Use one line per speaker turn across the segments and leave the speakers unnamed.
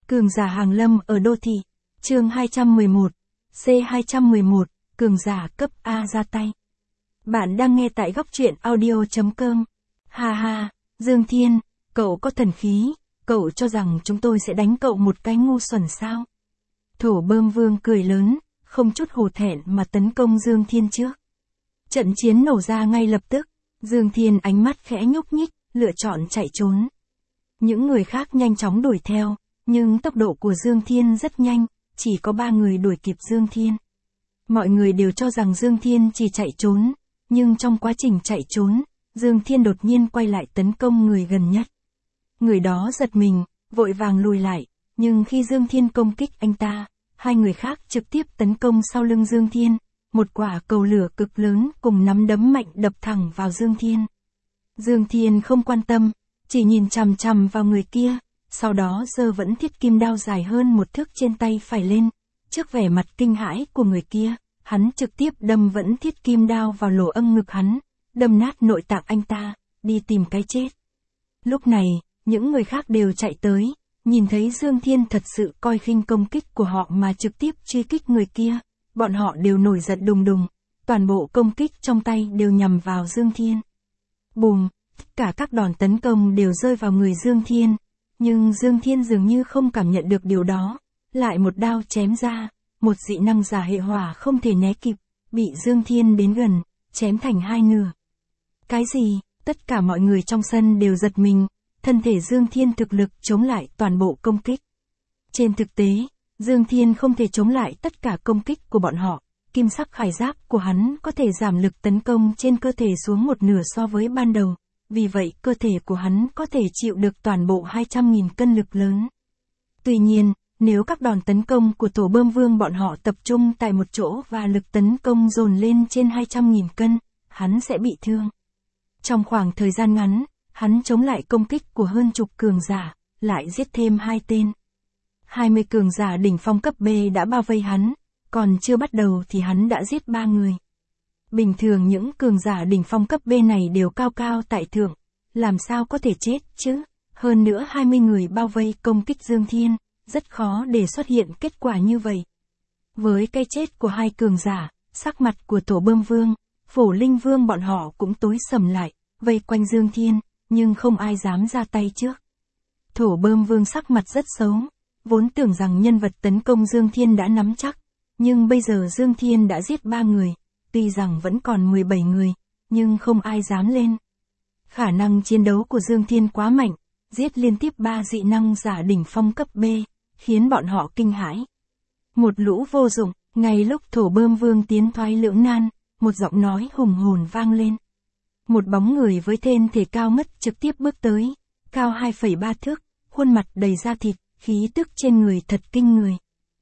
Cường giả hàng lâm ở đô thị. Chương 211. C211, cường giả cấp A ra tay. Bạn đang nghe tại góc truyện audio.com. Ha ha, Dương Thiên, cậu có thần khí, cậu cho rằng chúng tôi sẽ đánh cậu một cái ngu xuẩn sao? Thổ Bơm Vương cười lớn, không chút hổ thẹn mà tấn công Dương Thiên trước. Trận chiến nổ ra ngay lập tức, Dương Thiên ánh mắt khẽ nhúc nhích, lựa chọn chạy trốn. Những người khác nhanh chóng đuổi theo, nhưng tốc độ của Dương Thiên rất nhanh, chỉ có 3 người đuổi kịp Dương Thiên. Mọi người đều cho rằng Dương Thiên chỉ chạy trốn, nhưng trong quá trình chạy trốn, Dương Thiên đột nhiên quay lại tấn công người gần nhất. Người đó giật mình, vội vàng lùi lại, nhưng khi Dương Thiên công kích anh ta, hai người khác trực tiếp tấn công sau lưng Dương Thiên, một quả cầu lửa cực lớn cùng nắm đấm mạnh đập thẳng vào Dương Thiên. Dương Thiên không quan tâm, chỉ nhìn chằm chằm vào người kia, sau đó giơ vẫn thiết kim đao dài hơn 1 thước trên tay phải lên. Trước vẻ mặt kinh hãi của người kia, hắn trực tiếp đâm vẫn thiết kim đao vào lỗ âm ngực hắn, đâm nát nội tạng anh ta, đi tìm cái chết. Lúc này, những người khác đều chạy tới, nhìn thấy Dương Thiên thật sự coi khinh công kích của họ mà trực tiếp truy kích người kia, bọn họ đều nổi giận đùng đùng, toàn bộ công kích trong tay đều nhằm vào Dương Thiên. Bùm, tất cả các đòn tấn công đều rơi vào người Dương Thiên, nhưng Dương Thiên dường như không cảm nhận được điều đó, lại một đao chém ra, một dị năng giả hệ hỏa không thể né kịp, bị Dương Thiên đến gần, chém thành 2 nửa. Cái gì? Tất cả mọi người trong sân đều giật mình, thân thể Dương Thiên thực lực chống lại toàn bộ công kích. Trên thực tế, Dương Thiên không thể chống lại tất cả công kích của bọn họ, kim sắc khải giáp của hắn có thể giảm lực tấn công trên cơ thể xuống 1/2 so với ban đầu, vì vậy cơ thể của hắn có thể chịu được toàn bộ 200.000 cân lực lớn. Tuy nhiên, nếu các đòn tấn công của Thổ Bơm Vương bọn họ tập trung tại một chỗ và lực tấn công dồn lên trên 200.000 cân, hắn sẽ bị thương. Trong khoảng thời gian ngắn, hắn chống lại công kích của hơn chục cường giả, lại giết thêm 2 tên. 20 cường giả đỉnh phong cấp B đã bao vây hắn, còn chưa bắt đầu thì hắn đã giết 3 người. Bình thường những cường giả đỉnh phong cấp B này đều cao cao tại thượng, làm sao có thể chết chứ? Hơn nữa 20 người bao vây công kích Dương Thiên, rất khó để xuất hiện kết quả như vậy. Với cái chết của 2 cường giả, sắc mặt của Thổ Bơm Vương, Phổ Linh Vương bọn họ cũng tối sầm lại, vây quanh Dương Thiên, nhưng không ai dám ra tay trước. Thổ Bơm Vương sắc mặt rất xấu, vốn tưởng rằng nhân vật tấn công Dương Thiên đã nắm chắc, nhưng bây giờ Dương Thiên đã giết 3 người, tuy rằng vẫn còn 17 người, nhưng không ai dám lên. Khả năng chiến đấu của Dương Thiên quá mạnh, giết liên tiếp 3 dị năng giả đỉnh phong cấp B, khiến bọn họ kinh hãi. Một lũ vô dụng, ngay lúc Thổ Bơm Vương tiến thoái lưỡng nan, một giọng nói hùng hồn vang lên. Một bóng người với thân thể cao ngất trực tiếp bước tới, cao 2,3 thước, khuôn mặt đầy da thịt, khí tức trên người thật kinh người.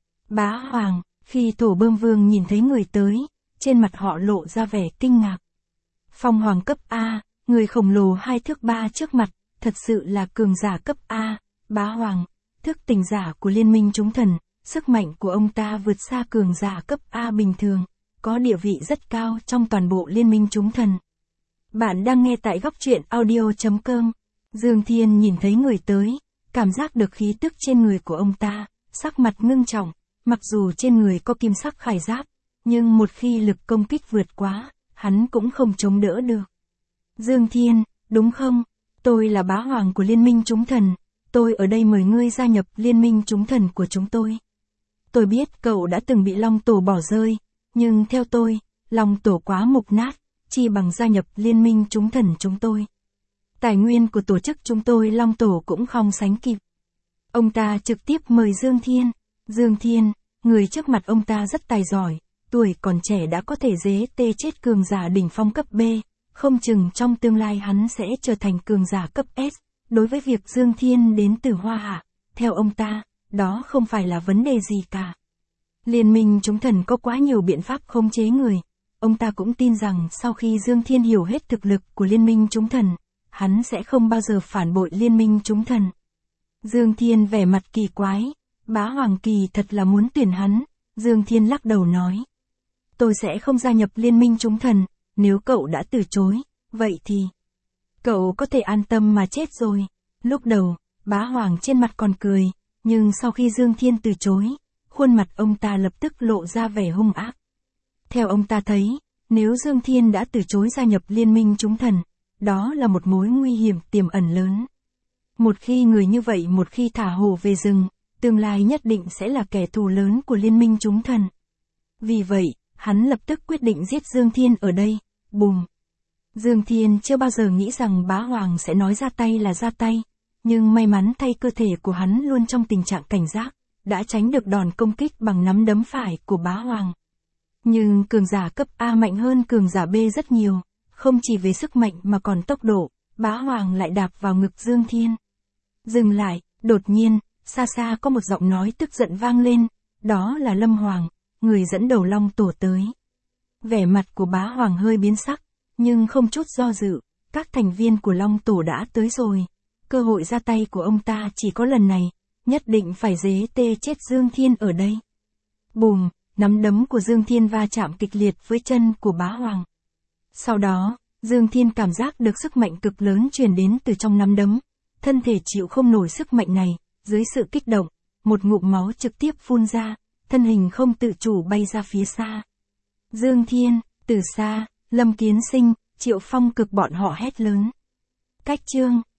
Bá Hoàng. Khi Thổ Bơm Vương nhìn thấy người tới, trên mặt họ lộ ra vẻ kinh ngạc. Phong Hoàng cấp A, người khổng lồ 2 thước 3 trước mặt, thật sự là cường giả cấp A. Bá Hoàng, thức tỉnh giả của Liên minh chúng thần, sức mạnh của ông ta vượt xa cường giả cấp A bình thường, có địa vị rất cao trong toàn bộ Liên minh chúng thần. Bạn đang nghe tại góc truyện audio.com. Dương Thiên nhìn thấy người tới, cảm giác được khí tức trên người của ông ta, sắc mặt ngưng trọng, mặc dù trên người có kim sắc khải giáp, nhưng một khi lực công kích vượt quá, hắn cũng không chống đỡ được. Dương Thiên, đúng không? Tôi là Bá Hoàng của Liên minh chúng thần, tôi ở đây mời ngươi gia nhập Liên minh chúng thần của chúng tôi. Tôi biết cậu đã từng bị Long Tổ bỏ rơi, nhưng theo tôi, Long Tổ quá mục nát, chi bằng gia nhập Liên minh chúng thần chúng tôi. Tài nguyên của tổ chức chúng tôi Long Tổ cũng không sánh kịp. Ông ta trực tiếp mời Dương Thiên. Dương Thiên, người trước mặt ông ta rất tài giỏi, tuổi còn trẻ đã có thể dế tê chết cường giả đỉnh phong cấp B, không chừng trong tương lai hắn sẽ trở thành cường giả cấp S. Đối với việc Dương Thiên đến từ Hoa Hạ, theo ông ta, đó không phải là vấn đề gì cả. Liên minh chúng thần có quá nhiều biện pháp khống chế người. Ông ta cũng tin rằng sau khi Dương Thiên hiểu hết thực lực của Liên minh chúng thần, hắn sẽ không bao giờ phản bội Liên minh chúng thần. Dương Thiên vẻ mặt kỳ quái, Bá Hoàng kỳ thật là muốn tuyển hắn. Dương Thiên lắc đầu nói, tôi sẽ không gia nhập Liên minh chúng thần, nếu cậu đã từ chối, vậy thì cậu có thể an tâm mà chết rồi. Lúc đầu, Bá Hoàng trên mặt còn cười, Nhưng sau khi Dương Thiên từ chối, khuôn mặt ông ta lập tức lộ ra vẻ hung ác. Theo ông ta thấy, nếu Dương Thiên đã từ chối gia nhập liên minh chúng thần, đó là một mối nguy hiểm tiềm ẩn lớn. Một khi người như vậy một khi thả hổ về rừng, tương lai nhất định sẽ là kẻ thù lớn của liên minh chúng thần. Vì vậy, hắn lập tức quyết định giết Dương Thiên ở đây. Bùm! Dương Thiên chưa bao giờ nghĩ rằng Bá Hoàng sẽ nói ra tay là ra tay, nhưng may mắn thay cơ thể của hắn luôn trong tình trạng cảnh giác, đã tránh được đòn công kích bằng nắm đấm phải của Bá Hoàng. Nhưng cường giả cấp A mạnh hơn cường giả B rất nhiều, không chỉ về sức mạnh mà còn tốc độ, Bá Hoàng lại đạp vào ngực Dương Thiên. Dừng lại, đột nhiên, xa xa có một giọng nói tức giận vang lên, đó là Lâm Hoàng, người dẫn đầu Long Tổ tới. Vẻ mặt của Bá Hoàng hơi biến sắc, nhưng không chút do dự, các thành viên của Long Tổ đã tới rồi. Cơ hội ra tay của ông ta chỉ có lần này, nhất định phải dế tê chết Dương Thiên ở đây. Bùm, nắm đấm của Dương Thiên va chạm kịch liệt với chân của Bá Hoàng. Sau đó, Dương Thiên cảm giác được sức mạnh cực lớn truyền đến từ trong nắm đấm. Thân thể chịu không nổi sức mạnh này, dưới sự kích động, một ngụm máu trực tiếp phun ra, thân hình không tự chủ bay ra phía xa. Dương Thiên, từ xa, Lâm Kiến Sinh, Triệu Phong Cực bọn họ hét lớn. Cách chương